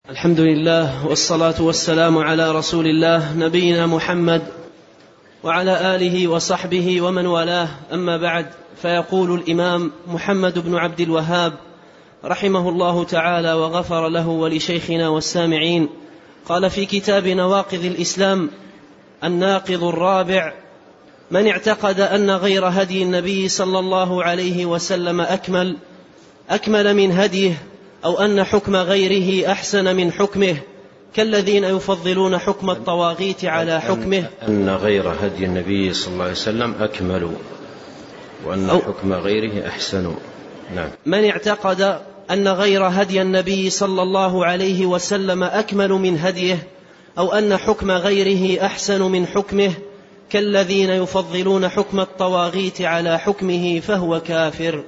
الحمد لله والصلاة والسلام على رسول الله نبينا محمد وعلى آله وصحبه ومن والاه، أما بعد، فيقول الإمام محمد بن عبد الوهاب رحمه الله تعالى وغفر له ولشيخنا والسامعين، قال في كتاب نواقض الإسلام: الناقض الرابع: من اعتقد أن غير هدي النبي صلى الله عليه وسلم أكمل من هديه، أو أن حكم غيره أحسن من حكمه، كالذين يفضلون حكم الطواغيت على حكمه. أن غير هدي النبي صلى الله عليه وسلم أكمل، وأن حكم غيره أحسن. نعم. من اعتقد أن غير هدي النبي صلى الله عليه وسلم أكمل من هديه، أو أن حكم غيره أحسن من حكمه، كالذين يفضلون حكم الطواغيت على حكمه، فهو كافر.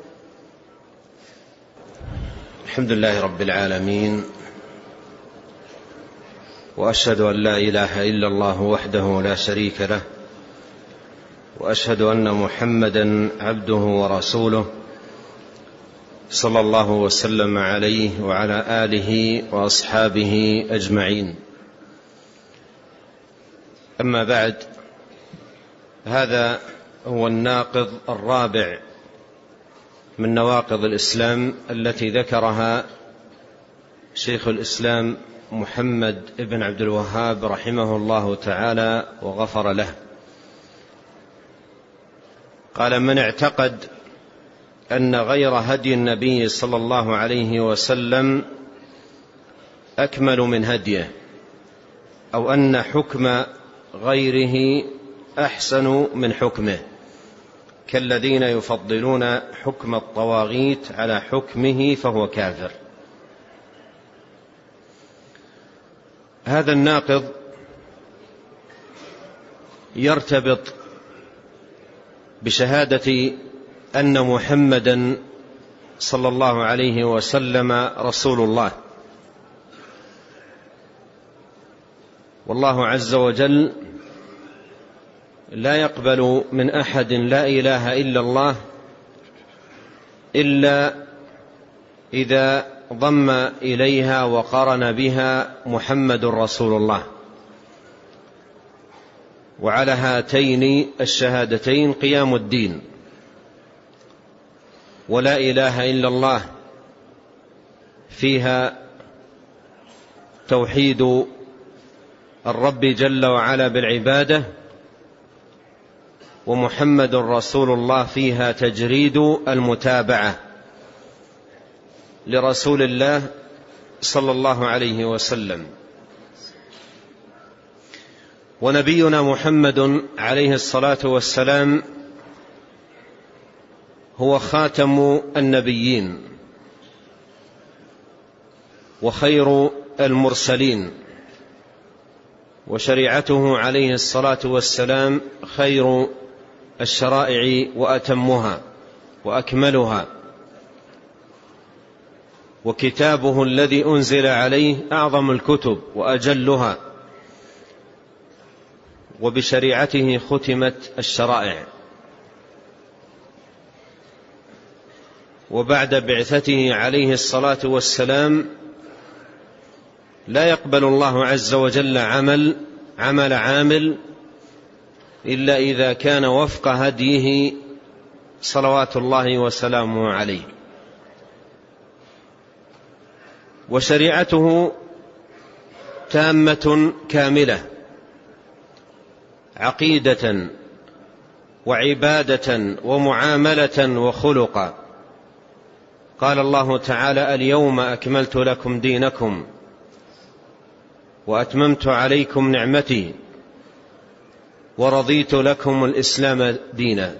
الحمد لله رب العالمين، وأشهد أن لا إله إلا الله وحده لا شريك له، وأشهد أن محمدا عبده ورسوله، صلى الله وسلم عليه وعلى آله وأصحابه أجمعين. أما بعد، هذا هو الناقض الرابع من نواقض الإسلام التي ذكرها شيخ الإسلام محمد بن عبد الوهاب رحمه الله تعالى وغفر له. قال: من اعتقد أن غير هدي النبي صلى الله عليه وسلم أكمل من هديه، أو أن حكم غيره أحسن من حكمه، كالذين يفضلون حكم الطواغيت على حكمه، فهو كافر. هذا الناقض يرتبط بشهادة أن محمدا صلى الله عليه وسلم رسول الله، والله عز وجل لا يقبل من أحد لا إله إلا الله إلا إذا ضم إليها وقرن بها محمد رسول الله. وعلى هاتين الشهادتين قيام الدين. ولا إله إلا الله فيها توحيد الرب جل وعلا بالعبادة، ومحمد رسول الله فيها تجريد المتابعة لرسول الله صلى الله عليه وسلم. ونبينا محمد عليه الصلاة والسلام هو خاتم النبيين وخير المرسلين، وشريعته عليه الصلاة والسلام خير الشرائع وأتمها وأكملها، وكتابه الذي أنزل عليه أعظم الكتب وأجلها، وبشريعته ختمت الشرائع. وبعد بعثته عليه الصلاة والسلام لا يقبل الله عز وجل عمل عامل إلا إذا كان وفق هديه صلوات الله وسلامه عليه. وشريعته تامة كاملة، عقيدة وعبادة ومعاملة وخلقا. قال الله تعالى: اليوم أكملت لكم دينكم وأتممت عليكم نعمتي ورضيت لكم الإسلام دينا.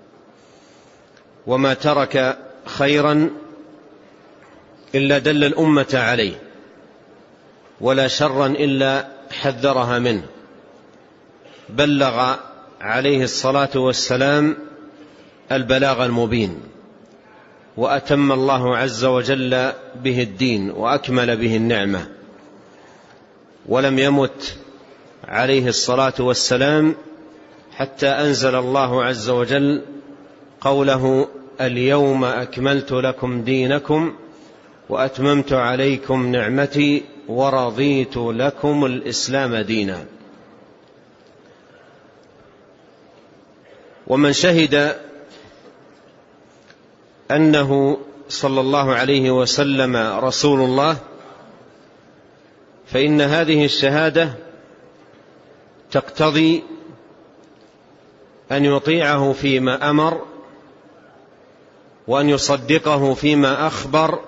وما ترك خيرا إلا دل الأمة عليه، ولا شرا إلا حذرها منه. بلغ عليه الصلاة والسلام البلاغ المبين، وأتم الله عز وجل به الدين وأكمل به النعمة. ولم يمت عليه الصلاة والسلام حتى أنزل الله عز وجل قوله: اليوم أكملت لكم دينكم وأتممت عليكم نعمتي ورضيت لكم الإسلام دينا. ومن شهد أنه صلى الله عليه وسلم رسول الله فإن هذه الشهادة تقتضي أن يطيعه فيما أمر، وأن يصدقه فيما أخبر،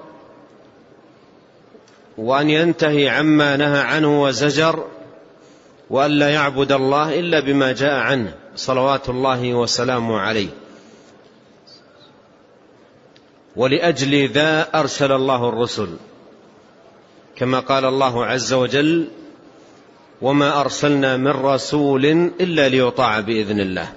وأن ينتهي عما نهى عنه وزجر، وأن لا يعبد الله إلا بما جاء عنه صلوات الله وسلامه عليه. ولأجل ذا أرسل الله الرسل، كما قال الله عز وجل: وما أرسلنا من رسول إلا ليطاع بإذن الله.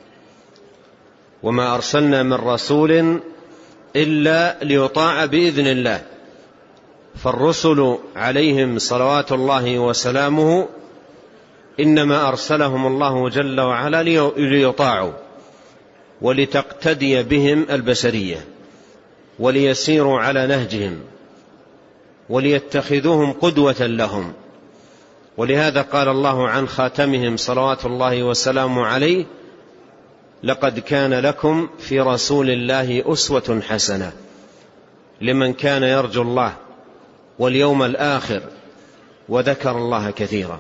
وما أرسلنا من رسول إلا ليطاع بإذن الله. فالرسل عليهم صلوات الله وسلامه إنما أرسلهم الله جل وعلا ليطاعوا، ولتقتدي بهم البشرية، وليسيروا على نهجهم، وليتخذوهم قدوة لهم. ولهذا قال الله عن خاتمهم صلوات الله وسلامه عليه: لقد كان لكم في رسول الله أسوة حسنة لمن كان يرجو الله واليوم الآخر وذكر الله كثيرا.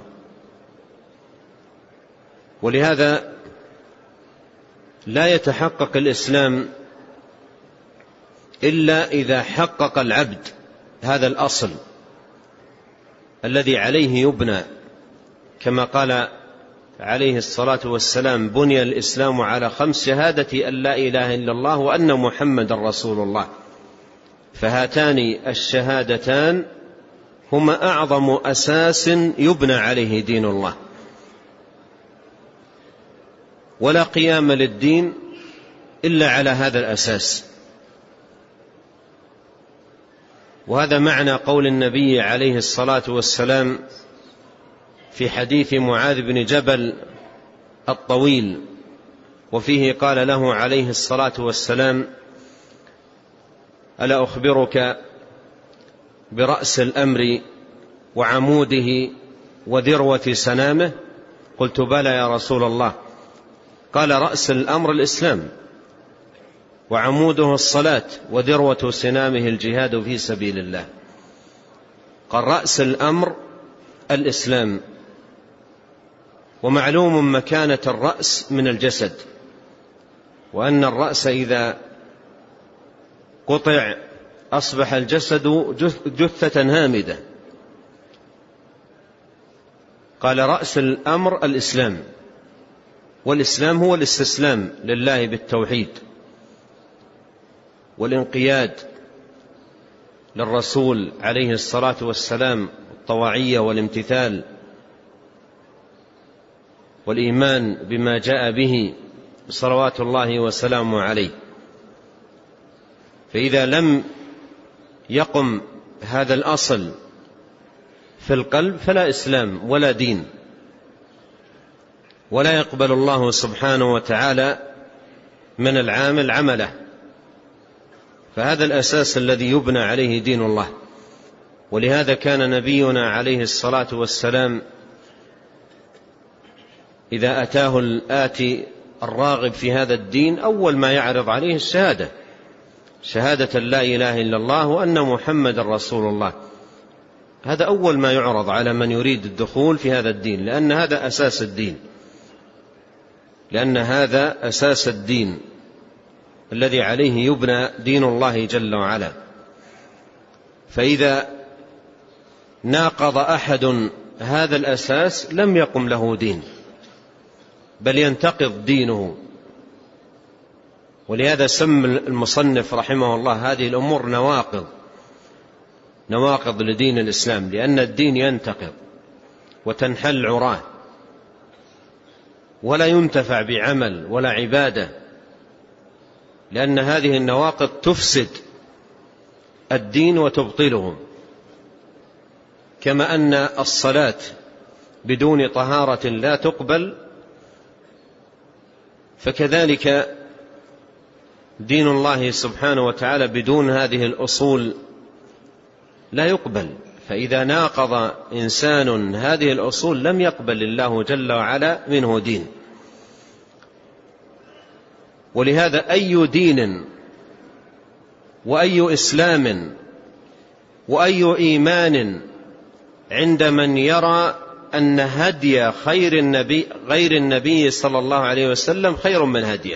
ولهذا لا يتحقق الإسلام إلا إذا حقق العبد هذا الأصل الذي عليه يبنى، كما قال عليه الصلاة والسلام: بني الإسلام على 5: شهادة أن لا إله إلا الله وأن محمد رسول الله. فهاتان الشهادتان هما أعظم أساس يبنى عليه دين الله، ولا قيام للدين إلا على هذا الأساس. وهذا معنى قول النبي عليه الصلاة والسلام في حديث معاذ بن جبل الطويل، وفيه قال له عليه الصلاة والسلام: ألا أخبرك برأس الأمر وعموده وذروة سنامه؟ قلت: بلى يا رسول الله. قال: رأس الأمر الإسلام، وعموده الصلاة، وذروة سنامه الجهاد في سبيل الله. قال: رأس الأمر الإسلام. ومعلوم مكانة الرأس من الجسد، وأن الرأس إذا قطع أصبح الجسد جثة هامدة. قال: رأس الأمر الإسلام. والإسلام هو الاستسلام لله بالتوحيد، والانقياد للرسول عليه الصلاة والسلام، الطواعية والامتثال، والإيمان بما جاء به صلوات الله وسلامه عليه. فإذا لم يقم هذا الأصل في القلب فلا إسلام ولا دين، ولا يقبل الله سبحانه وتعالى من العامل عمله. فهذا الأساس الذي يبنى عليه دين الله. ولهذا كان نبينا عليه الصلاة والسلام إذا أتاه الآتي الراغب في هذا الدين أول ما يعرض عليه الشهادة، شهادة لا إله إلا الله وأن محمد رسول الله. هذا أول ما يعرض على من يريد الدخول في هذا الدين، لأن هذا أساس الدين، لأن هذا أساس الدين الذي عليه يبنى دين الله جل وعلا. فإذا ناقض أحد هذا الأساس لم يقم له دين، بل ينتقض دينه. ولهذا سمى المصنف رحمه الله هذه الأمور نواقض لدين الإسلام، لأن الدين ينتقض وتنحل عراه، ولا ينتفع بعمل ولا عبادة، لأن هذه النواقض تفسد الدين وتبطله. كما أن الصلاة بدون طهارة لا تقبل، فكذلك دين الله سبحانه وتعالى بدون هذه الأصول لا يقبل. فإذا ناقض إنسان هذه الأصول لم يقبل الله جل وعلا منه دين. ولهذا أي دين وأي إسلام وأي إيمان عند من يرى أن هدي غير النبي صلى الله عليه وسلم خير من هديه،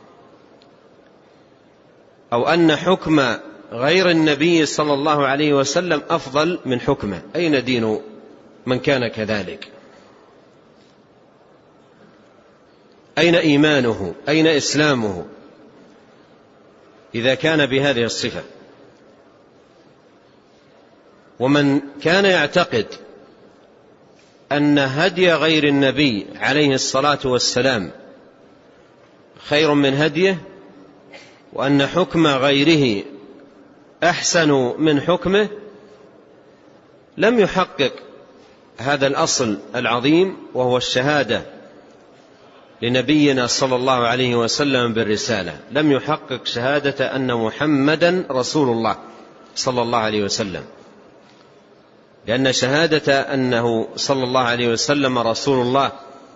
أو أن حكم غير النبي صلى الله عليه وسلم أفضل من حكمه، أين دين من كان كذلك؟ أين إيمانه؟ أين إسلامه إذا كان بهذه الصفة؟ ومن كان يعتقد أن هدي غير النبي عليه الصلاة والسلام خير من هديه، وأن حكم غيره أحسن من حكمه، لم يحقق هذا الأصل العظيم، وهو الشهادة لنبينا صلى الله عليه وسلم بالرسالة. لم يحقق شهادة أن محمدا رسول الله صلى الله عليه وسلم، لأن شهادة أنه صلى الله عليه وسلم رسول الله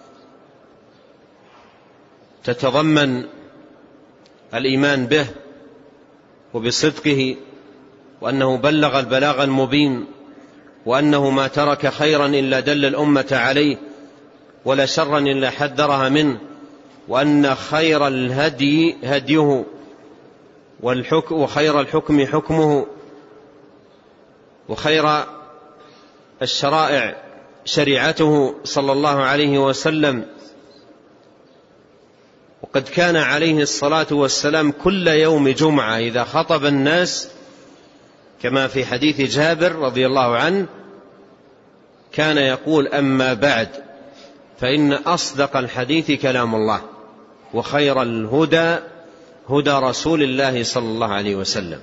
تتضمن الإيمان به وبصدقه، وأنه بلغ البلاغ المبين، وأنه ما ترك خيرا إلا دل الأمة عليه، ولا شرا إلا حذرها منه، وأن خير الهدي هديه، وخير الحكم حكمه، وخير الشرائع شريعته صلى الله عليه وسلم. وقد كان عليه الصلاة والسلام كل يوم جمعة إذا خطب الناس، كما في حديث جابر رضي الله عنه، كان يقول: أما بعد، فإن أصدق الحديث كلام الله، وخير الهدى هدى رسول الله صلى الله عليه وسلم،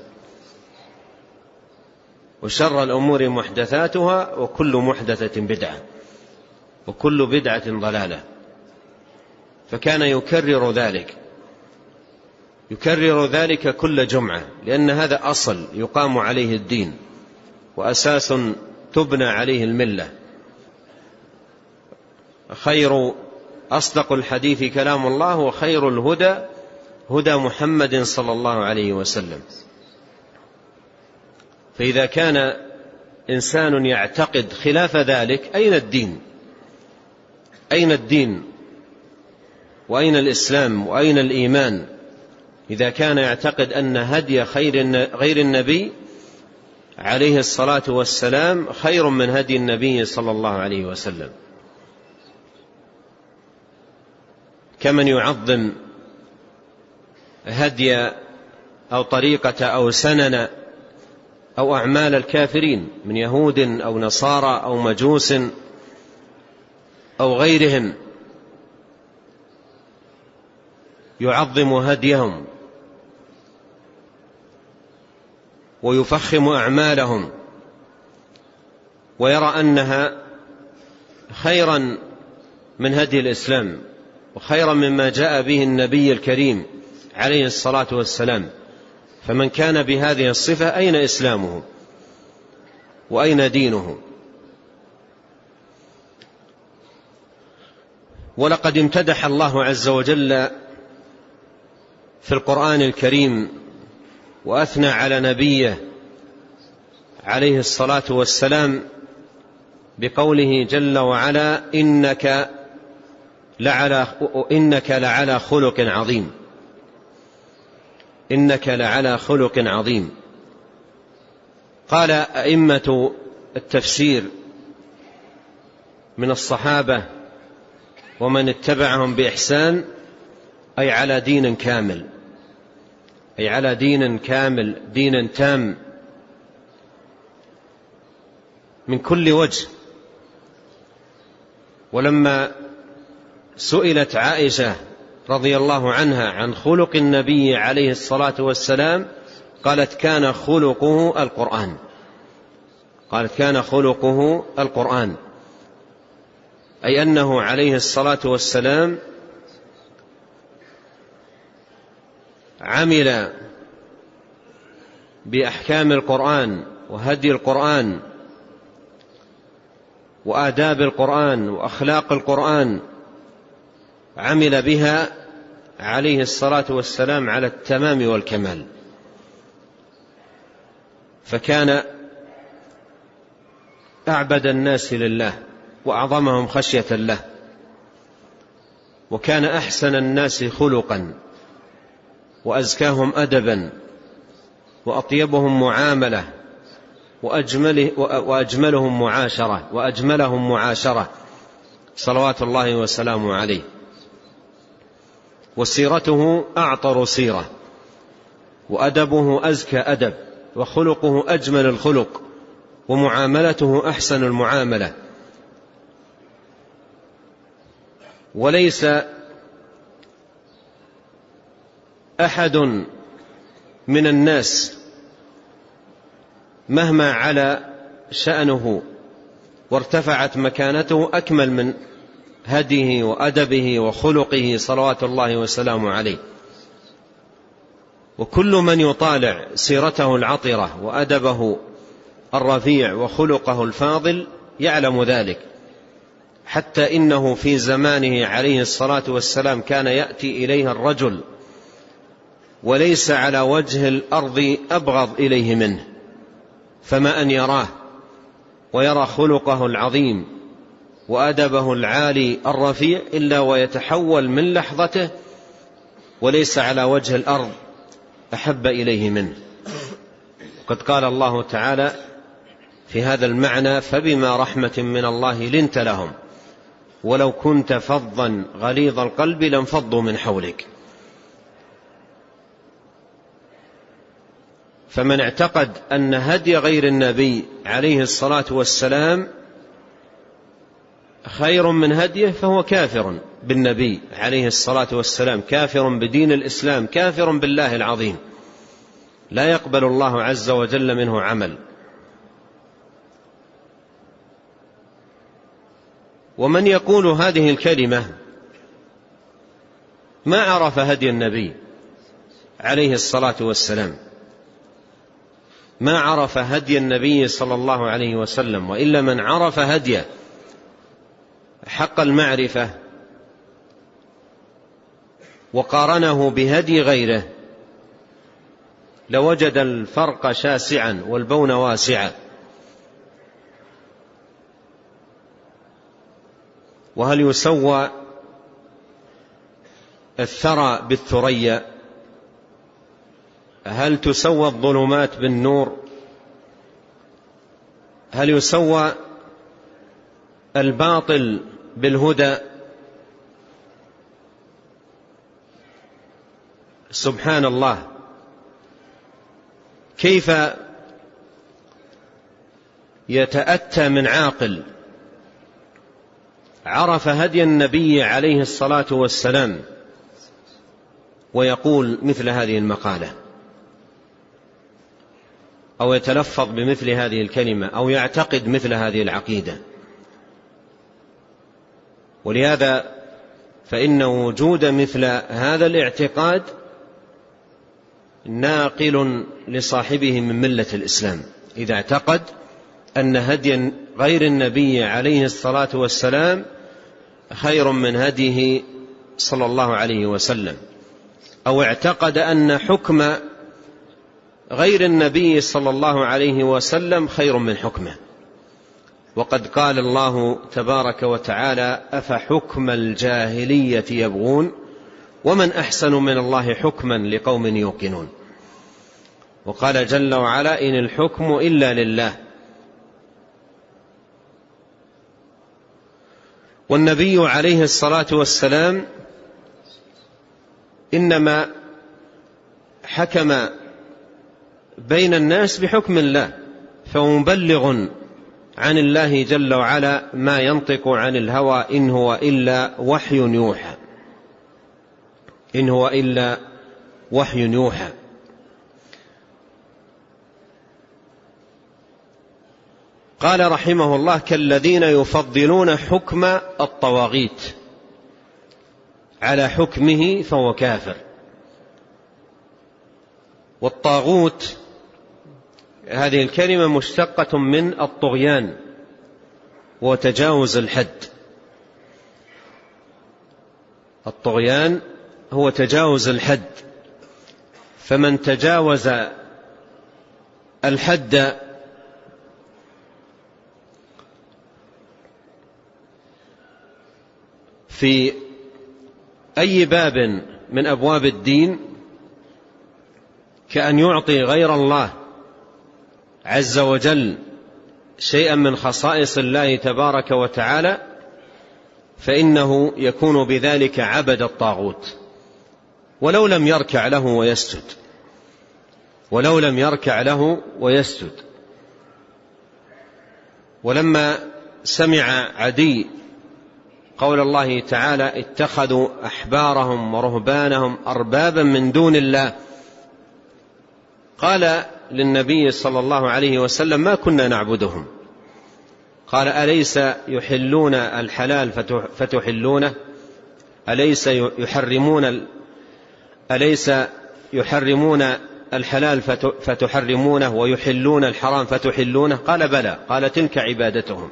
وشر الأمور محدثاتها، وكل محدثة بدعة، وكل بدعة ضلالة. فكان يكرر ذلك كل جمعة، لأن هذا أصل يقام عليه الدين، وأساس تبنى عليه الملة. أصدق الحديث كلام الله، وخير الهدى هدى محمد صلى الله عليه وسلم. فإذا كان إنسان يعتقد خلاف ذلك، أين الدين؟ أين الدين وأين الإسلام وأين الإيمان؟ إذا كان يعتقد أن هدي غير النبي عليه الصلاة والسلام خير من هدي النبي صلى الله عليه وسلم. كمن يعظم هدي أو طريقة أو سنن أو أعمال الكافرين من يهود أو نصارى أو مجوس أو غيرهم، يعظم هديهم ويفخم أعمالهم، ويرى أنها خيرا من هدي الإسلام، وخيرا مما جاء به النبي الكريم عليه الصلاة والسلام. فمن كان بهذه الصفة، أين إسلامه وأين دينه؟ ولقد امتدح الله عز وجل في القرآن الكريم وأثنى على نبيه عليه الصلاة والسلام بقوله جل وعلا: إنك لعلى خلق عظيم. إنك لعلى خلق عظيم. قال أئمة التفسير من الصحابة ومن اتبعهم بإحسان: أي على دين كامل، أي على دين كامل، دين تام من كل وجه. ولما سئلت عائشة رضي الله عنها عن خلق النبي عليه الصلاة والسلام، قالت: كان خلقه القرآن. قالت: كان خلقه القرآن، أي أنه عليه الصلاة والسلام عمل بأحكام القرآن وهدي القرآن وآداب القرآن وأخلاق القرآن عمل بها عليه الصلاة والسلام على التمام والكمال، فكان أعبد الناس لله وأعظمهم خشية له، وكان أحسن الناس خلقا وأزكاهم أدبا وأطيبهم معاملة وأجملهم معاشرة صلوات الله وسلامه عليه. وسيرته أعطر سيرة، وأدبه أزكى أدب، وخلقه أجمل الخلق، ومعاملته أحسن المعاملة. وليس أحد من الناس مهما على شأنه وارتفعت مكانته أكمل من هديه وأدبه وخلقه صلوات الله وسلامه عليه. وكل من يطالع سيرته العطرة وأدبه الرفيع وخلقه الفاضل يعلم ذلك، حتى إنه في زمانه عليه الصلاة والسلام كان يأتي إليه الرجل وليس على وجه الأرض أبغض إليه منه، فما أن يراه ويرى خلقه العظيم وأدبه العالي الرفيع إلا ويتحول من لحظته وليس على وجه الأرض أحب إليه منه. قد قال الله تعالى في هذا المعنى: فبما رحمة من الله لنت لهم ولو كنت فظا غليظ القلب لانفضوا من حولك. فمن اعتقد أن هدي غير النبي عليه الصلاة والسلام خير من هديه فهو كافر بالنبي عليه الصلاة والسلام، كافر بدين الإسلام، كافر بالله العظيم، لا يقبل الله عز وجل منه عمل. ومن يقول هذه الكلمة ما عرف هدي النبي عليه الصلاة والسلام، ما عرف هدي النبي صلى الله عليه وسلم، وإلا من عرف هديه حق المعرفة وقارنه بهدي غيره لوجد الفرق شاسعا والبون واسعا. وهل يسوى الثرى بالثريا؟ هل تسوى الظلمات بالنور؟ هل يسوى الباطل بالهدى؟ سبحان الله، كيف يتأتى من عاقل عرف هدي النبي عليه الصلاة والسلام ويقول مثل هذه المقالة أو يتلفظ بمثل هذه الكلمة أو يعتقد مثل هذه العقيدة؟ ولهذا فإن وجود مثل هذا الاعتقاد ناقل لصاحبه من ملة الإسلام، إذا اعتقد أن هدي غير النبي عليه الصلاة والسلام خير من هديه صلى الله عليه وسلم، أو اعتقد أن حكم غير النبي صلى الله عليه وسلم خير من حكمه. وقد قال الله تبارك وتعالى: أفحكم الجاهلية يبغون ومن أحسن من الله حكما لقوم يوقنون. وقال جل وعلا: إن الحكم إلا لله. والنبي عليه الصلاة والسلام إنما حكم بين الناس بحكم الله، فهو مبلغ عن الله جل وعلا، ما ينطق عن الهوى إن هو إلا وحي يوحى، إن هو إلا وحي يوحى. قال رحمه الله: كالذين يفضلون حكم الطواغيت على حكمه فهو كافر. والطاغوت هذه الكلمة مشتقة من الطغيان، وتجاوز الحد. الطغيان هو تجاوز الحد، فمن تجاوز الحد في أي باب من أبواب الدين، كأن يعطي غير الله عز وجل شيئا من خصائص الله تبارك وتعالى، فإنه يكون بذلك عبد الطاغوت ولو لم يركع له ويسجد، ولو لم يركع له ويسجد. ولما سمع عدي قول الله تعالى اتخذوا أحبارهم ورهبانهم أربابا من دون الله، قال للنبي صلى الله عليه وسلم ما كنا نعبدهم. قال أليس يحلون الحلال فتحلونه، أليس يحرمون الحلال فتحرمونه ويحلون الحرام فتحلونه؟ قال بلى. قال تلك عبادتهم،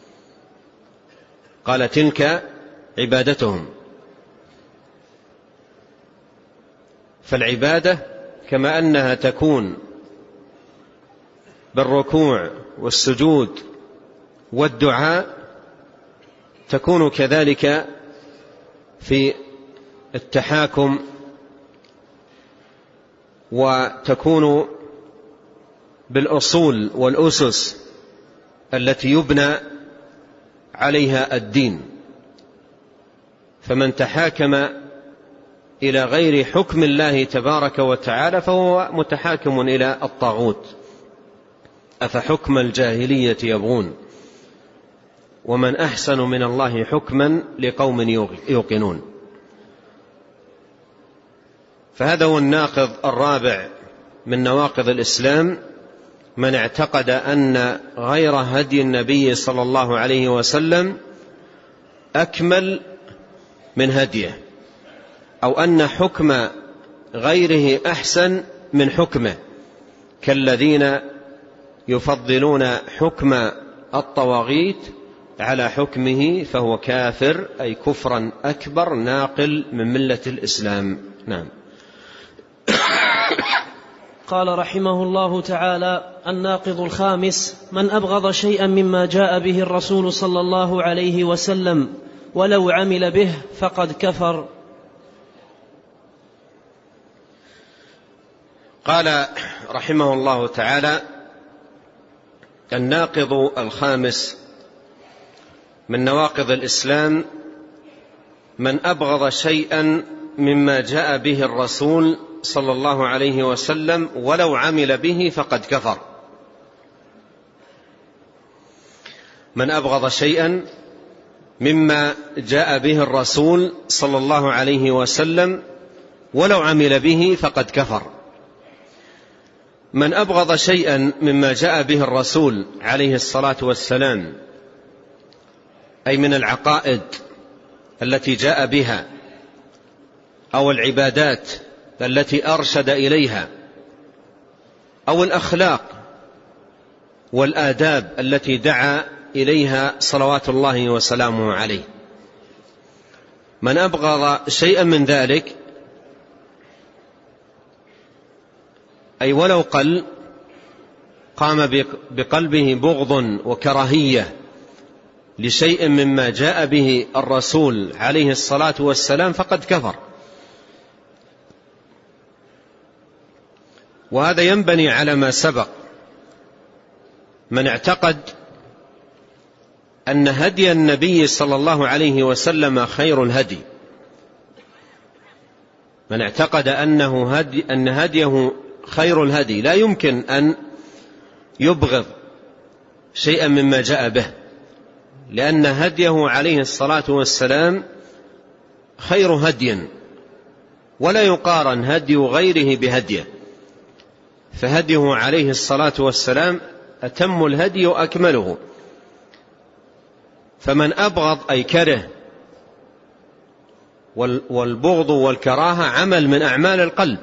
قال تلك عبادتهم. فالعبادة كما أنها تكون بالركوع والسجود والدعاء، تكون كذلك في التحاكم، وتكون بالأصول والأسس التي يبنى عليها الدين. فمن تحاكم إلى غير حكم الله تبارك وتعالى فهو متحاكم إلى الطاغوت. أفحكم الجاهلية يبغون ومن أحسن من الله حكما لقوم يوقنون. فهذا هو الناقض الرابع من نواقض الإسلام، من اعتقد أن غير هدي النبي صلى الله عليه وسلم أكمل من هديه، أو أن حكم غيره أحسن من حكمه، كالذين يفضلون حكم الطواغيت على حكمه، فهو كافر، أي كفرا أكبر ناقل من ملة الإسلام. نعم. قال رحمه الله تعالى: الناقض الخامس: من أبغض شيئا مما جاء به الرسول صلى الله عليه وسلم ولو عمل به فقد كفر. قال رحمه الله تعالى: الناقض الخامس من نواقض الإسلام: من أبغض شيئا مما جاء به الرسول صلى الله عليه وسلم ولو عمل به فقد كفر. من أبغض شيئا مما جاء به الرسول صلى الله عليه وسلم ولو عمل به فقد كفر. من أبغض شيئا مما جاء به الرسول عليه الصلاة والسلام، أي من العقائد التي جاء بها أو العبادات التي أرشد إليها أو الأخلاق والآداب التي دعا إليها صلوات الله وسلامه عليه، من أبغض شيئا من ذلك، أي ولو قل، قام بقلبه بغض وكراهية لشيء مما جاء به الرسول عليه الصلاة والسلام، فقد كفر. وهذا ينبني على ما سبق. من اعتقد أن هدي النبي صلى الله عليه وسلم خير الهدي، من اعتقد أن هديه خير الهدي، لا يمكن أن يبغض شيئا مما جاء به، لأن هديه عليه الصلاة والسلام خير هدي، ولا يقارن هدي غيره بهديه، فهديه عليه الصلاة والسلام أتم الهدي وأكمله. فمن أبغض أي كره، والبغض والكراهة عمل من أعمال القلب،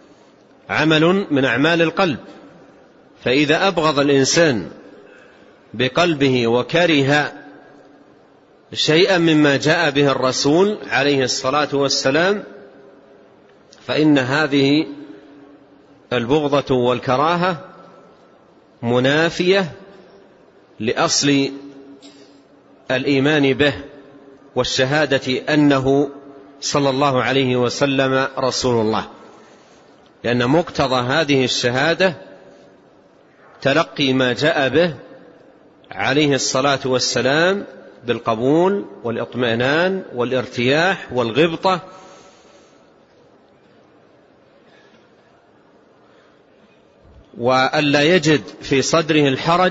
عمل من أعمال القلب. فإذا أبغض الإنسان بقلبه وكره شيئا مما جاء به الرسول عليه الصلاة والسلام، فإن هذه البغضة والكراهة منافية لأصل الإيمان به والشهادة أنه صلى الله عليه وسلم رسول الله، لأن مقتضى هذه الشهادة تلقي ما جاء به عليه الصلاة والسلام بالقبول والإطمئنان والارتياح والغبطة، وألا يجد في صدره الحرج،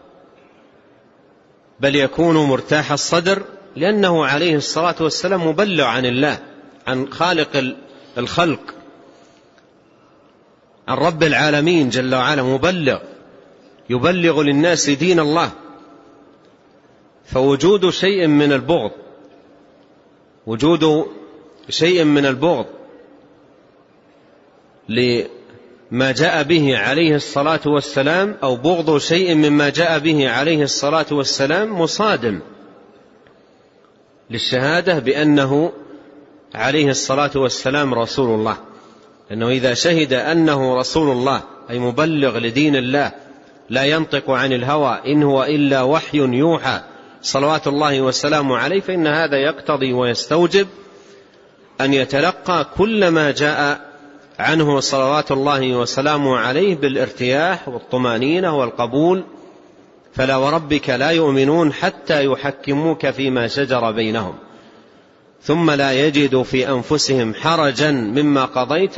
بل يكون مرتاح الصدر، لأنه عليه الصلاة والسلام مبلغ عن الله، عن خالق الخلق، عن رب العالمين جل وعلا، يبلغ للناس دين الله. فوجود شيء من البغض لما جاء به عليه الصلاة والسلام، أو بغض شيء مما جاء به عليه الصلاة والسلام، مصادم للشهادة بأنه عليه الصلاة والسلام رسول الله. لأنه إذا شهد أنه رسول الله، أي مبلغ لدين الله، لا ينطق عن الهوى، إن هو إلا وحي يوحى، صلوات الله وسلامه عليه، فإن هذا يقتضي ويستوجب أن يتلقى كل ما جاء عنه صلوات الله وسلامه عليه بالارتياح والطمأنينة والقبول. فلا وربك لا يؤمنون حتى يحكموك فيما شجر بينهم ثم لا يجدوا في أنفسهم حرجا مما قضيت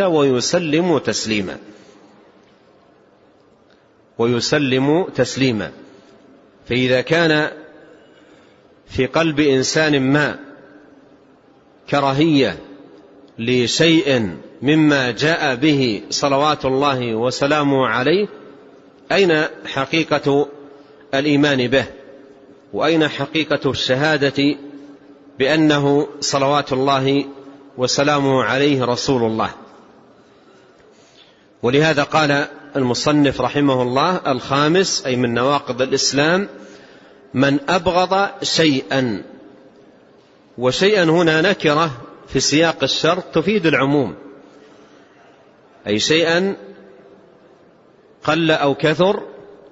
ويسلموا تسليما. فإذا كان في قلب إنسان ما كراهية لشيء مما جاء به صلوات الله وسلامه عليه، أين حقيقة الإيمان به؟ وأين حقيقة الشهادة بأنه صلوات الله وسلامه عليه رسول الله؟ ولهذا قال المصنف رحمه الله: الخامس، أي من نواقض الإسلام، من أبغض شيئا. وشيئا هنا نكرة في سياق الشرط تفيد العموم، أي شيئا قل أو كثر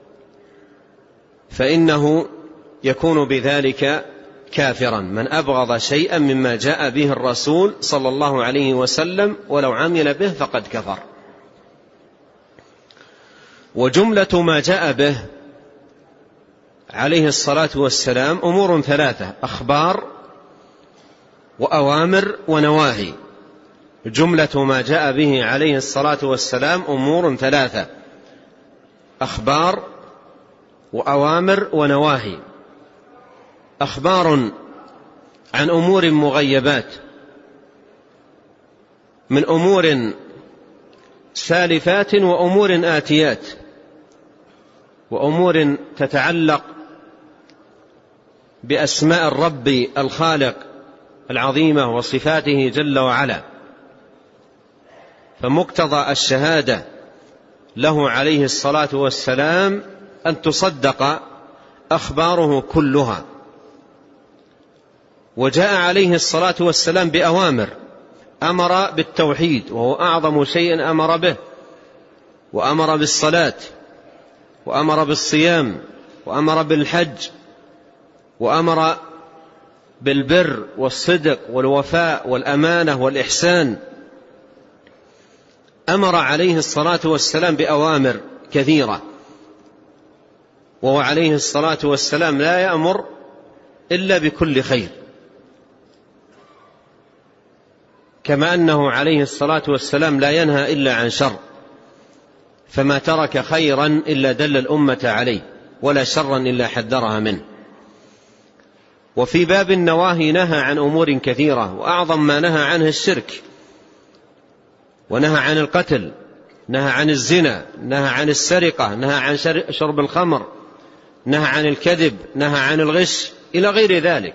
فإنه يكون بذلك كافرا. من أبغض شيئا مما جاء به الرسول صلى الله عليه وسلم ولو عمل به فقد كفر. وجملة ما جاء به عليه الصلاة والسلام أمور ثلاثة: أخبار وأوامر ونواهي. جملة ما جاء به عليه الصلاة والسلام أمور ثلاثة: أخبار وأوامر ونواهي. أخبار عن أمور مغيبات، من أمور سالفات وأمور آتيات، وأمور تتعلق بأسماء الرب الخالق العظيمة وصفاته جل وعلا. فمقتضى الشهادة له عليه الصلاة والسلام أن تصدق أخباره كلها. وجاء عليه الصلاة والسلام بأوامر، أمر بالتوحيد وهو أعظم شيء أمر به، وأمر بالصلاة، وأمر بالصيام، وأمر بالحج، وأمر بالبر والصدق والوفاء والأمانة والإحسان. أمر عليه الصلاة والسلام بأوامر كثيرة، وهو عليه الصلاة والسلام لا يأمر إلا بكل خير، كما أنه عليه الصلاة والسلام لا ينهى إلا عن شر، فما ترك خيرا إلا دل الأمة عليه، ولا شرا إلا حذرها منه. وفي باب النواهي نهى عن أمور كثيرة، وأعظم ما نهى عنه الشرك، ونهى عن القتل، نهى عن الزنا، نهى عن السرقة، نهى عن شرب الخمر، نهى عن الكذب، نهى عن الغش، إلى غير ذلك.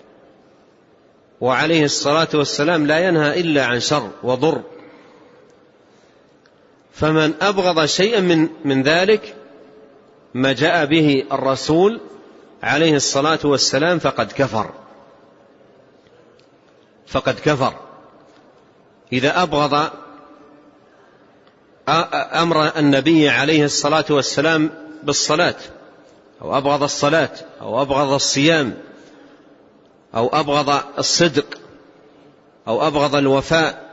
وعليه الصلاة والسلام لا ينهى إلا عن شر وضر. فمن أبغض شيئا من ذلك ما جاء به الرسول عليه الصلاة والسلام فقد كفر. إذا أبغض أمر النبي عليه الصلاة والسلام بالصلاة، أو أبغض الصلاة، أو أبغض الصيام، أو أبغض الصدق، أو أبغض الوفاء،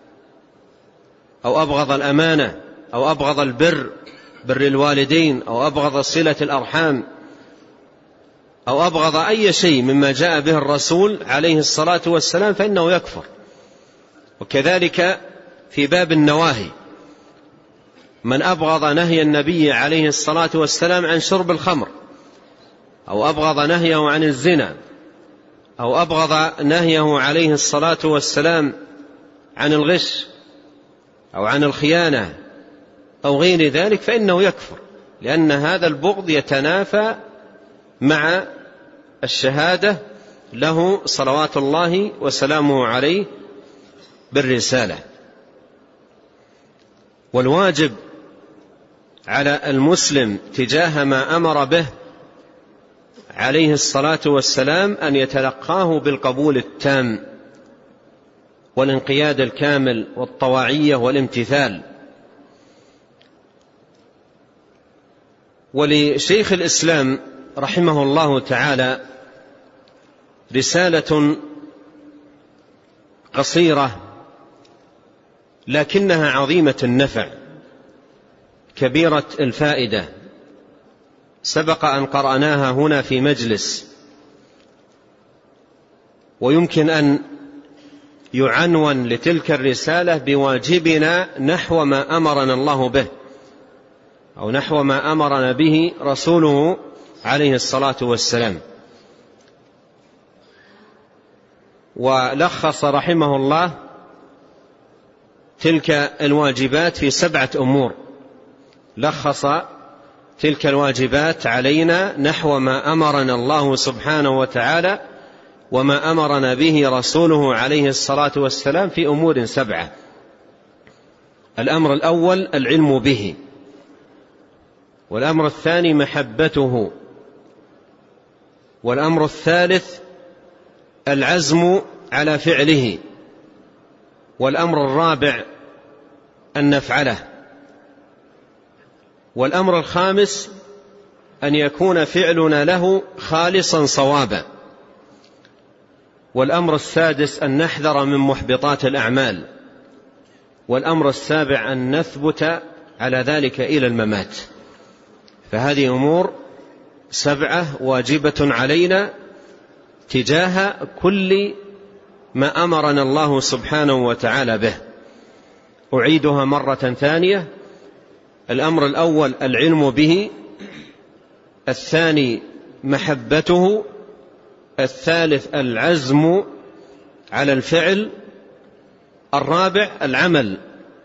أو أبغض الأمانة، أو أبغض بر الوالدين، أو أبغض صلة الأرحام، أو أبغض أي شيء مما جاء به الرسول عليه الصلاة والسلام فإنه يكفر. وكذلك في باب النواهي، من أبغض نهي النبي عليه الصلاة والسلام عن شرب الخمر، أو أبغض نهيه عن الزنا، أو أبغض نهيه عليه الصلاة والسلام عن الغش أو عن الخيانة أو غير ذلك، فإنه يكفر، لأن هذا البغض يتنافى مع الشهادة له صلوات الله وسلامه عليه بالرسالة. والواجب على المسلم تجاه ما أمر به عليه الصلاة والسلام أن يتلقاه بالقبول التام والانقياد الكامل والطواعية والامتثال. ولشيخ الإسلام رحمه الله تعالى رسالة قصيرة لكنها عظيمة النفع كبيرة الفائدة، سبق أن قرأناها هنا في مجلس، ويمكن أن يعنون لتلك الرسالة بواجبنا نحو ما أمرنا الله به، أو نحو ما أمرنا به رسوله عليه الصلاة والسلام. ولخص رحمه الله تلك الواجبات في 7 أمور، لخص تلك الواجبات علينا نحو ما أمرنا الله سبحانه وتعالى وما أمرنا به رسوله عليه الصلاة والسلام في أمور 7. الأمر الأول العلم به، والأمر الثاني محبته، والأمر الثالث العزم على فعله، والأمر الرابع أن نفعله، والأمر الخامس أن يكون فعلنا له خالصا صوابا، والأمر السادس أن نحذر من محبطات الأعمال، والأمر السابع أن نثبت على ذلك إلى الممات. فهذه أمور 7 واجبة علينا تجاه كل ما أمرنا الله سبحانه وتعالى به. أعيدها مرة ثانية: الأمر الأول العلم به، الثاني محبته، الثالث العزم على الفعل، الرابع العمل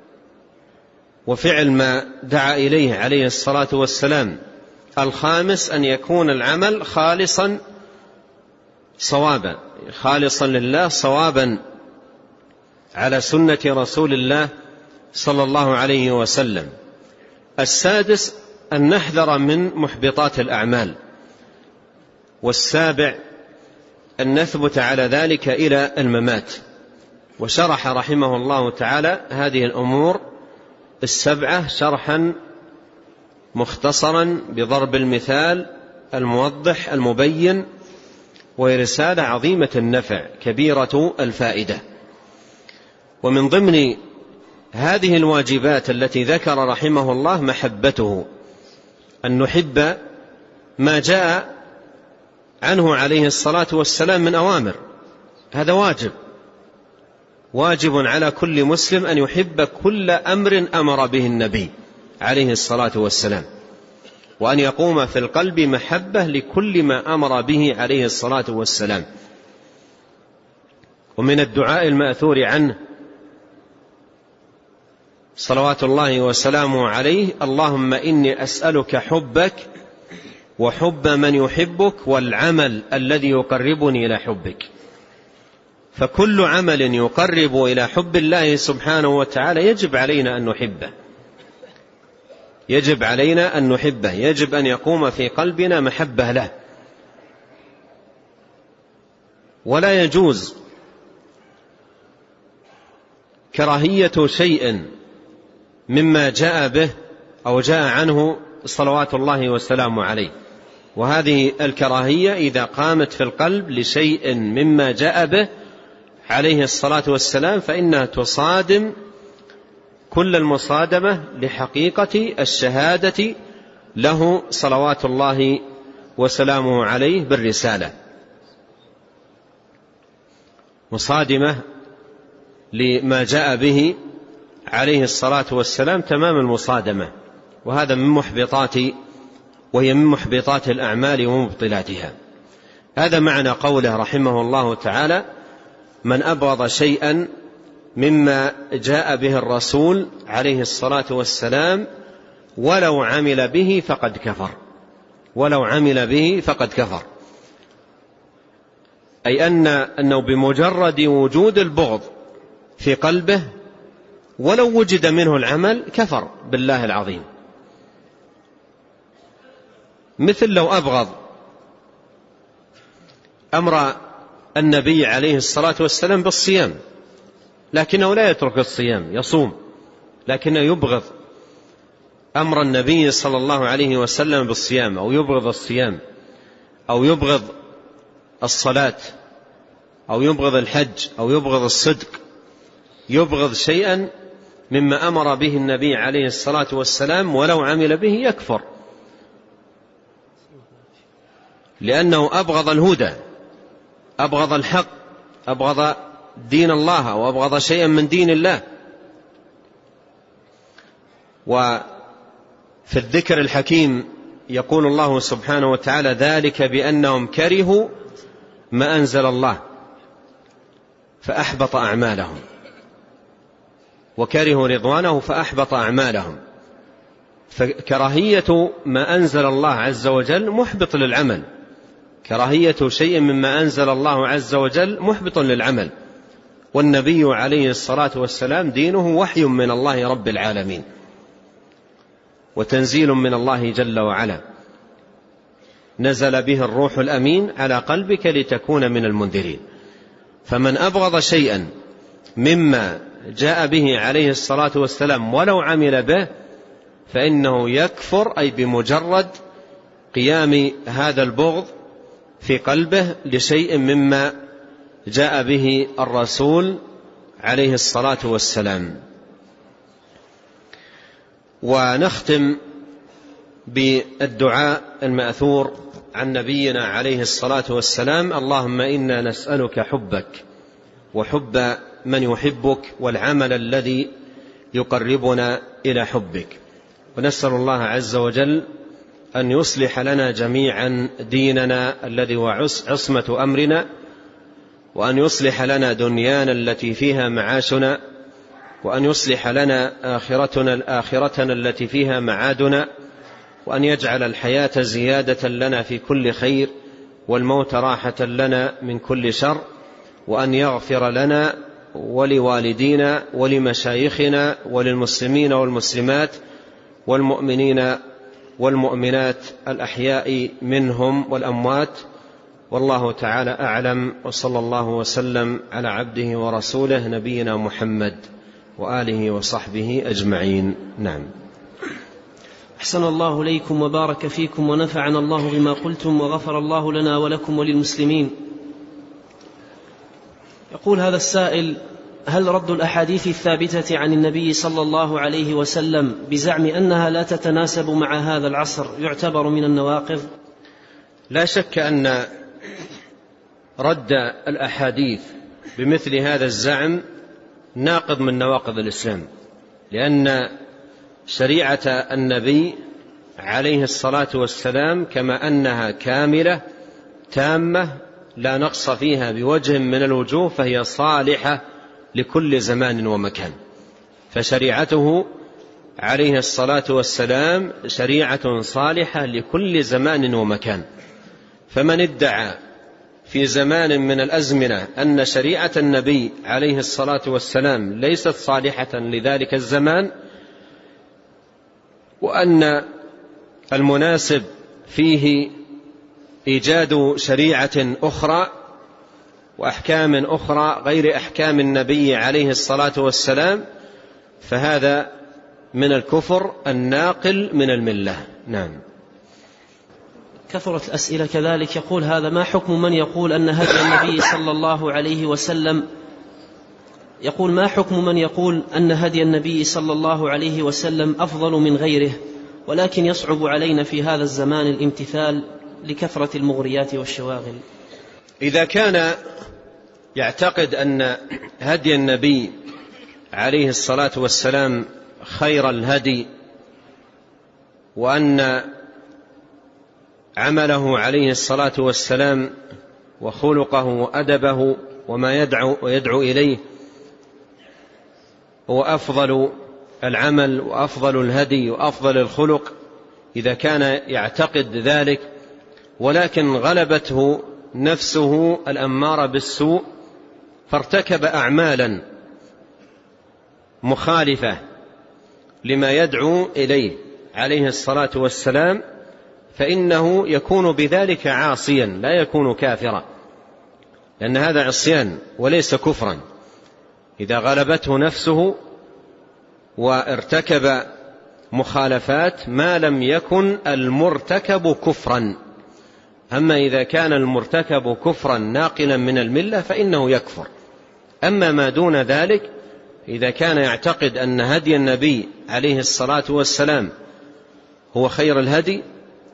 وفعل ما دعا إليه عليه الصلاة والسلام، الخامس أن يكون العمل خالصا صوابا، خالصا لله صوابا على سنة رسول الله صلى الله عليه وسلم، السادس أن نحذر من محبطات الأعمال، والسابع أن نثبت على ذلك إلى الممات. وشرح رحمه الله تعالى هذه الأمور 7 شرحا مختصرا بضرب المثال الموضح المبين، وهي رسالة عظيمة النفع كبيرة الفائدة. ومن ضمن هذه الواجبات التي ذكر رحمه الله محبته، أن نحب ما جاء عنه عليه الصلاة والسلام من أوامر. هذا واجب على كل مسلم أن يحب كل أمر أمر به النبي عليه الصلاة والسلام، وأن يقوم في القلب محبة لكل ما أمر به عليه الصلاة والسلام. ومن الدعاء المأثور عنه صلوات الله وسلامه عليه: اللهم إني أسألك حبك وحب من يحبك والعمل الذي يقربني إلى حبك. فكل عمل يقرب إلى حب الله سبحانه وتعالى يجب علينا أن نحبه، يجب علينا أن نحبه، يجب أن يقوم في قلبنا محبة له. ولا يجوز كراهية شيء مما جاء به أو جاء عنه صلوات الله وسلامه عليه. وهذه الكراهية إذا قامت في القلب لشيء مما جاء به عليه الصلاة والسلام فإنها تصادم كل المصادمة لحقيقة الشهادة له صلوات الله وسلامه عليه بالرسالة، مصادمة لما جاء به عليه الصلاة والسلام تمام المصادمة. وهذا وهي من محبطات الأعمال ومبطلاتها. هذا معنى قوله رحمه الله تعالى: من أبغض شيئا مما جاء به الرسول عليه الصلاة والسلام ولو عمل به فقد كفر. ولو عمل به فقد كفر، أي أنه بمجرد وجود البغض في قلبه ولو وجد منه العمل كفر بالله العظيم. مثل لو أبغض أمر النبي عليه الصلاة والسلام بالصيام لكنه لا يترك الصيام، يصوم، لكنه يبغض أمر النبي صلى الله عليه وسلم بالصيام، أو يبغض الصيام، أو يبغض الصلاة، أو يبغض الحج، أو يبغض الصدق، يبغض شيئا مما أمر به النبي عليه الصلاة والسلام ولو عمل به يكفر، لأنه أبغض الهدى، أبغض الحق، أبغض دين الله، أو أبغض شيئا من دين الله. وفي الذكر الحكيم يقول الله سبحانه وتعالى: ذلك بأنهم كرهوا ما أنزل الله فأحبط أعمالهم، وكرهوا رضوانه فأحبط أعمالهم. فكراهية ما أنزل الله عز وجل محبط للعمل، كراهية شيء مما أنزل الله عز وجل محبط للعمل. والنبي عليه الصلاة والسلام دينه وحي من الله رب العالمين وتنزيل من الله جل وعلا، نزل به الروح الأمين على قلبك لتكون من المنذرين. فمن أبغض شيئا مما جاء به عليه الصلاة والسلام ولو عمل به فإنه يكفر، أي بمجرد قيام هذا البغض في قلبه لشيء مما جاء به الرسول عليه الصلاة والسلام. ونختم بالدعاء المأثور عن نبينا عليه الصلاة والسلام: اللهم إنا نسألك حبك وحب من يحبك والعمل الذي يقربنا إلى حبك. ونسأل الله عز وجل أن يصلح لنا جميعا ديننا الذي هو عصمة أمرنا، وأن يصلح لنا دنيانا التي فيها معاشنا، وأن يصلح لنا آخرتنا التي فيها معادنا، وأن يجعل الحياة زيادة لنا في كل خير والموت راحة لنا من كل شر، وأن يغفر لنا ولوالدينا ولمشايخنا وللمسلمين والمسلمات والمؤمنين والمؤمنات الأحياء منهم والأموات. والله تعالى أعلم، وصلى الله وسلم على عبده ورسوله نبينا محمد وآله وصحبه أجمعين. نعم. أحسن الله إليكم وبارك فيكم ونفعنا الله بما قلتم وغفر الله لنا ولكم وللمسلمين. يقول هذا السائل: هل رد الأحاديث الثابتة عن النبي صلى الله عليه وسلم بزعم أنها لا تتناسب مع هذا العصر يعتبر من النواقض؟ لا شك أن رد الأحاديث بمثل هذا الزعم ناقض من نواقض الإسلام، لأن شريعة النبي عليه الصلاة والسلام كما أنها كاملة تامة لا نقص فيها بوجه من الوجوه، فهي صالحة لكل زمان ومكان. فشريعته عليه الصلاة والسلام شريعة صالحة لكل زمان ومكان. فمن ادعى في زمان من الأزمنة أن شريعة النبي عليه الصلاة والسلام ليست صالحة لذلك الزمان وأن المناسب فيه إيجاد شريعة أخرى وأحكام أخرى غير أحكام النبي عليه الصلاة والسلام، فهذا من الكفر الناقل من الملة. نعم. كثرت الأسئلة كذلك. يقول هذا: ما حكم من يقول أن هدي النبي صلى الله عليه وسلم ما حكم من يقول أن هدي النبي صلى الله عليه وسلم أفضل من غيره، ولكن يصعب علينا في هذا الزمان الامتثال لكثرة المغريات والشواغل؟ إذا كان يعتقد أن هدي النبي عليه الصلاة والسلام خير الهدي، وأن عمله عليه الصلاة والسلام وخلقه وأدبه وما يدعو إليه هو أفضل العمل وأفضل الهدي وأفضل الخلق، إذا كان يعتقد ذلك ولكن غلبته نفسه الأمارة بالسوء فارتكب أعمالا مخالفة لما يدعو إليه عليه الصلاة والسلام، فإنه يكون بذلك عاصيا لا يكون كافرا، لأن هذا عصيان وليس كفرا. إذا غلبته نفسه وارتكب مخالفات ما لم يكن المرتكب كفرا. أما إذا كان المرتكب كفرا ناقلا من الملة فإنه يكفر. أما ما دون ذلك، إذا كان يعتقد أن هدي النبي عليه الصلاة والسلام هو خير الهدي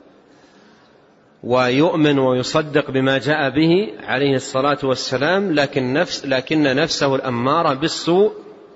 ويؤمن ويصدق بما جاء به عليه الصلاة والسلام، لكن نفسه الأمارة بالسوء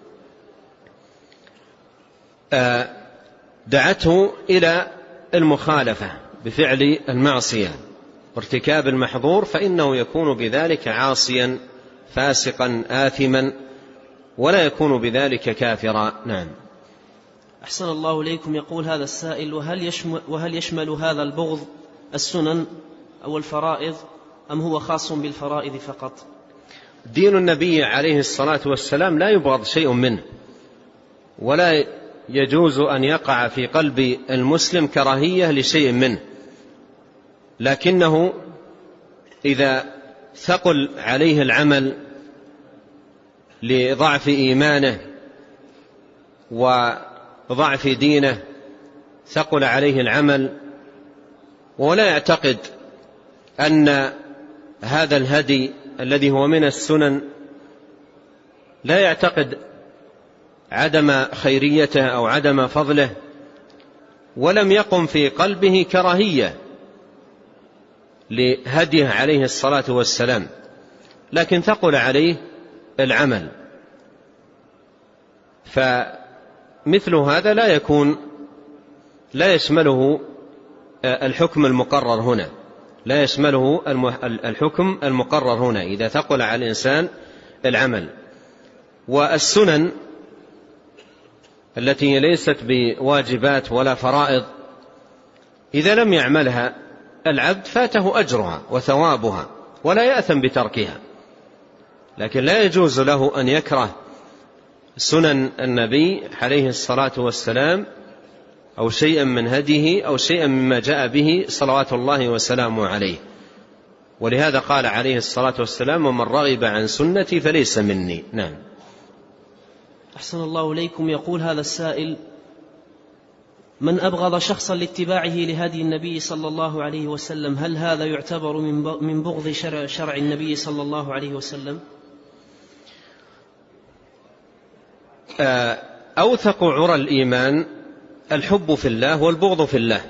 دعته إلى المخالفة بفعل المعصية وارتكاب المحظور، فإنه يكون بذلك عاصيا فاسقا آثما ولا يكون بذلك كافرا. نعم. أحسن الله إليكم. يقول هذا السائل: وهل يشمل هذا البغض السنن أو الفرائض، أم هو خاص بالفرائض فقط؟ دين النبي عليه الصلاة والسلام لا يبغض شيء منه، ولا يجوز أن يقع في قلب المسلم كراهية لشيء منه، لكنه إذا ثقل عليه العمل لضعف إيمانه وضعف دينه، ثقل عليه العمل ولا يعتقد أن هذا الهدي الذي هو من السنن، لا يعتقد عدم خيريته أو عدم فضله، ولم يقم في قلبه كراهية لهديه عليه الصلاة والسلام، لكن ثقل عليه العمل، فمثل هذا لا يشمله الحكم المقرر هنا، لا يشمله الحكم المقرر هنا إذا ثقل على الإنسان العمل. والسنن التي ليست بواجبات ولا فرائض إذا لم يعملها العبد فاته أجرها وثوابها ولا يأثم بتركها، لكن لا يجوز له أن يكره سنن النبي عليه الصلاة والسلام أو شيئا من هديه أو شيئا مما جاء به صلوات الله وسلامه عليه. ولهذا قال عليه الصلاة والسلام: ومن رغب عن سنتي فليس مني. نعم. أحسن الله إليكم. يقول هذا السائل: من أبغض شخصا لاتباعه لهدي النبي صلى الله عليه وسلم، هل هذا يعتبر من بغض شرع النبي صلى الله عليه وسلم؟ أوثق عرى الإيمان الحب في الله والبغض في الله.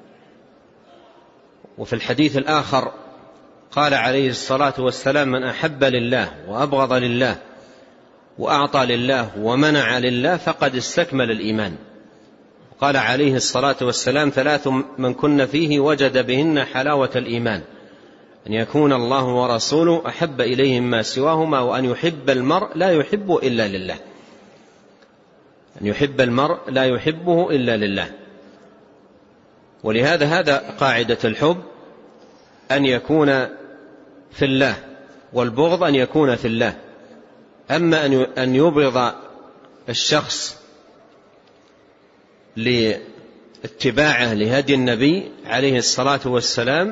وفي الحديث الآخر قال عليه الصلاة والسلام: من أحب لله وأبغض لله وأعطى لله ومنع لله فقد استكمل الإيمان. قال عليه الصلاة والسلام: 3 من كن فيه وجد بهن حلاوة الإيمان: أن يكون الله ورسوله أحب إليه مما سواهما، وأن يحب المرء لا يحبه إلا لله. أن يحب المرء لا يحبه إلا لله. ولهذا هذا قاعدة الحب، أن يكون في الله، والبغض أن يكون في الله. أما أن يبغض الشخص اتباعه لهدي النبي عليه الصلاة والسلام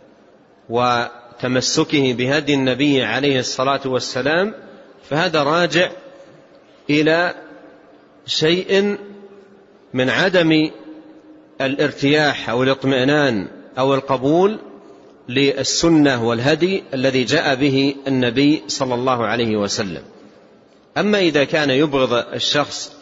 وتمسكه بهدي النبي عليه الصلاة والسلام، فهذا راجع إلى شيء من عدم الارتياح أو الاطمئنان أو القبول للسنة والهدي الذي جاء به النبي صلى الله عليه وسلم. أما إذا كان يبغض الشخص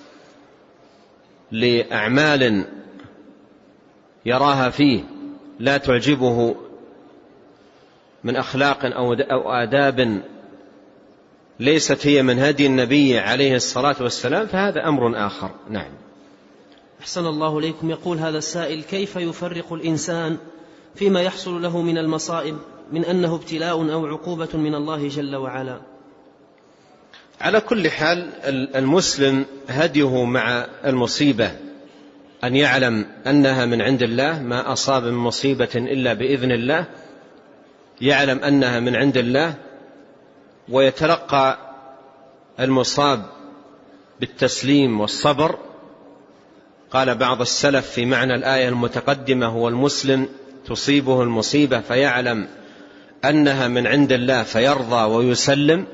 لأعمال يراها فيه لا تعجبه من أخلاق أو آداب ليست هي من هدي النبي عليه الصلاة والسلام، فهذا أمر آخر. نعم. أحسن الله إليكم. يقول هذا السائل: كيف يفرق الإنسان فيما يحصل له من المصائب من أنه ابتلاء أو عقوبة من الله جل وعلا؟ على كل حال المسلم هديه مع المصيبة أن يعلم أنها من عند الله، ما أصاب من مصيبة إلا بإذن الله، يعلم أنها من عند الله، ويتلقى المصاب بالتسليم والصبر. قال بعض السلف في معنى الآية المتقدمة: هو المسلم تصيبه المصيبة فيعلم أنها من عند الله فيرضى ويسلم،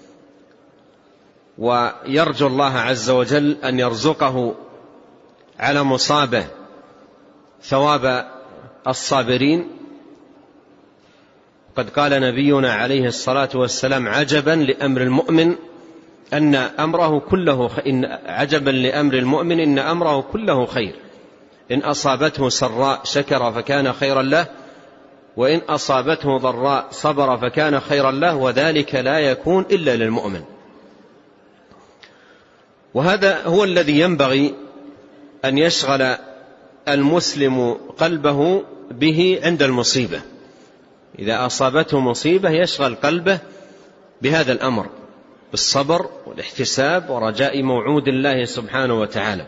ويرجو الله عز وجل أن يرزقه على مصابه ثواب الصابرين. قد قال نبينا عليه الصلاة والسلام: عجبا لأمر المؤمن أن أمره كله عجبا لأمر المؤمن إن أمره كله خير، إن أصابته سراء شكر فكان خيرا له، وإن أصابته ضراء صبر فكان خيرا له، وذلك لا يكون إلا للمؤمن. وهذا هو الذي ينبغي أن يشغل المسلم قلبه به عند المصيبة. إذا أصابته مصيبة يشغل قلبه بهذا الأمر، بالصبر والاحتساب ورجاء موعود الله سبحانه وتعالى.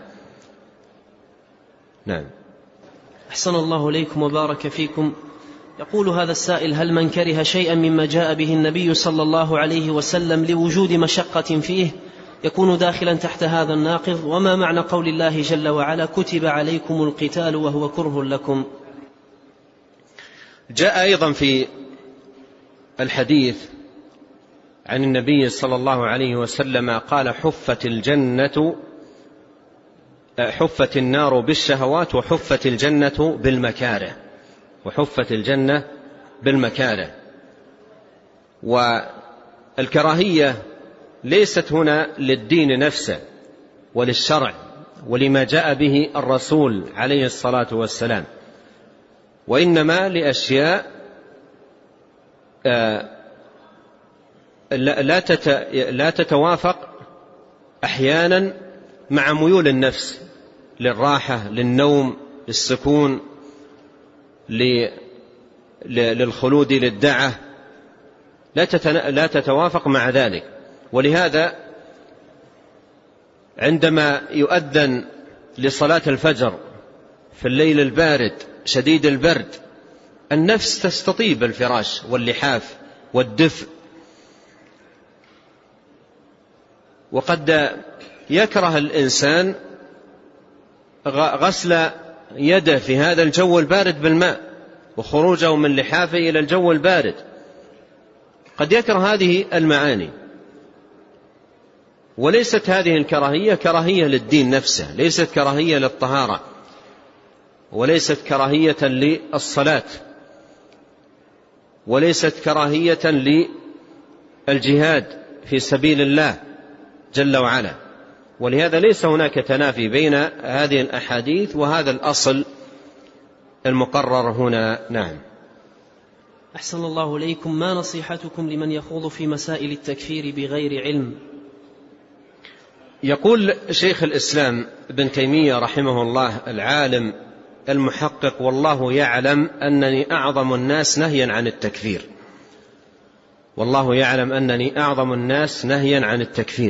نعم. أحسن الله إليكم وبارك فيكم. يقول هذا السائل: هل من كره شيئا مما جاء به النبي صلى الله عليه وسلم لوجود مشقة فيه يكون داخلا تحت هذا الناقض؟ وما معنى قول الله جل وعلا: كتب عليكم القتال وهو كره لكم؟ جاء أيضا في الحديث عن النبي صلى الله عليه وسلم قال: حفت النار بالشهوات وحفت الجنة بالمكاره، وحفت الجنة بالمكاره. والكراهية ليست هنا للدين نفسه وللشرع ولما جاء به الرسول عليه الصلاة والسلام، وإنما لأشياء لا تتوافق أحيانا مع ميول النفس للراحة، للنوم، للسكون، للخلود، للدعة، لا تتوافق مع ذلك. ولهذا عندما يؤذن لصلاة الفجر في الليل البارد شديد البرد، النفس تستطيب الفراش واللحاف والدفء، وقد يكره الإنسان غسل يده في هذا الجو البارد بالماء وخروجه من لحافه إلى الجو البارد، قد يكره هذه المعاني. وليست هذه الكراهية كراهية للدين نفسه، ليست كراهية للطهارة، وليست كراهية للصلاة، وليست كراهية للجهاد في سبيل الله جل وعلا. ولهذا ليس هناك تنافي بين هذه الأحاديث وهذا الأصل المقرر هنا. نعم. أحسن الله إليكم. ما نصيحتكم لمن يخوض في مسائل التكفير بغير علم؟ يقول شيخ الإسلام ابن تيمية رحمه الله العالم المحقق: والله يعلم أنني أعظم الناس نهيا عن التكفير، والله يعلم أنني أعظم الناس نهيا عن التكفير.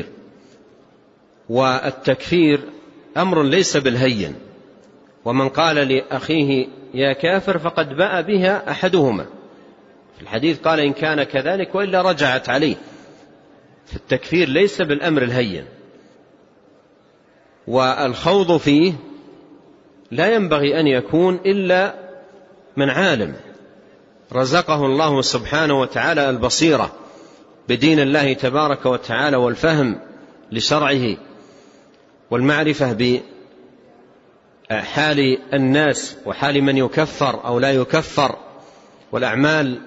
والتكفير أمر ليس بالهين، ومن قال لأخيه يا كافر فقد باء بها أحدهما. في الحديث قال: إن كان كذلك وإلا رجعت عليه. فالتكفير ليس بالأمر الهين، والخوض فيه لا ينبغي أن يكون إلا من عالم رزقه الله سبحانه وتعالى البصيرة بدين الله تبارك وتعالى والفهم لشرعه والمعرفة بحال الناس وحال من يكفر أو لا يكفر، والأعمال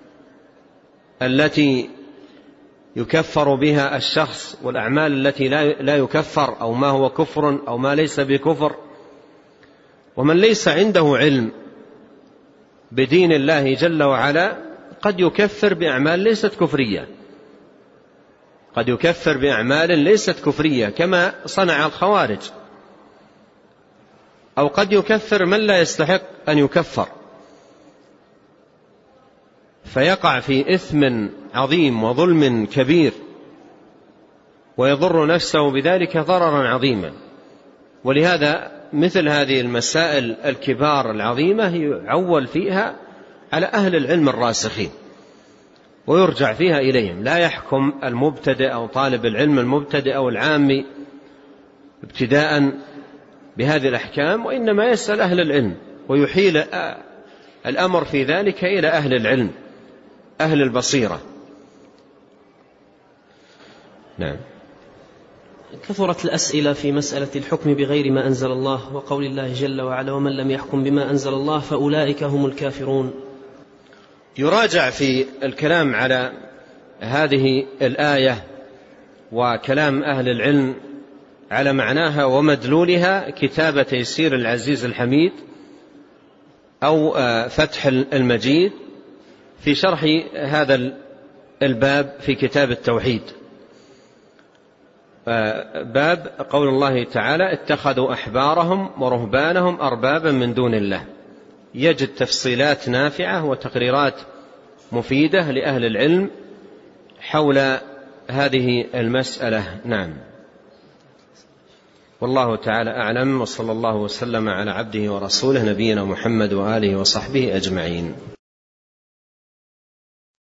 التي يكفر بها الشخص والأعمال التي لا يكفر، أو ما هو كفر أو ما ليس بكفر. ومن ليس عنده علم بدين الله جل وعلا قد يكفر بأعمال ليست كفرية، قد يكفر بأعمال ليست كفرية كما صنع الخوارج، أو قد يكفر من لا يستحق أن يكفر فيقع في إثم عظيم وظلم كبير ويضر نفسه بذلك ضررا عظيما. ولهذا مثل هذه المسائل الكبار العظيمة يعول فيها على أهل العلم الراسخين ويرجع فيها إليهم، لا يحكم المبتدئ أو طالب العلم المبتدئ أو العامي ابتداء بهذه الأحكام، وإنما يسأل أهل العلم ويحيل الأمر في ذلك إلى أهل العلم أهل البصيرة. نعم. كثرت الأسئلة في مسألة الحكم بغير ما أنزل الله، وقول الله جل وعلا ومن لم يحكم بما أنزل الله فأولئك هم الكافرون. يراجع في الكلام على هذه الآية وكلام أهل العلم على معناها ومدلولها كتاب تيسير العزيز الحميد أو فتح المجيد في شرح هذا الباب في كتاب التوحيد، باب قول الله تعالى اتخذوا أحبارهم ورهبانهم أربابا من دون الله، يجد تفصيلات نافعة وتقريرات مفيدة لأهل العلم حول هذه المسألة. نعم. والله تعالى أعلم، وصلى الله وسلم على عبده ورسوله نبينا محمد وآله وصحبه أجمعين.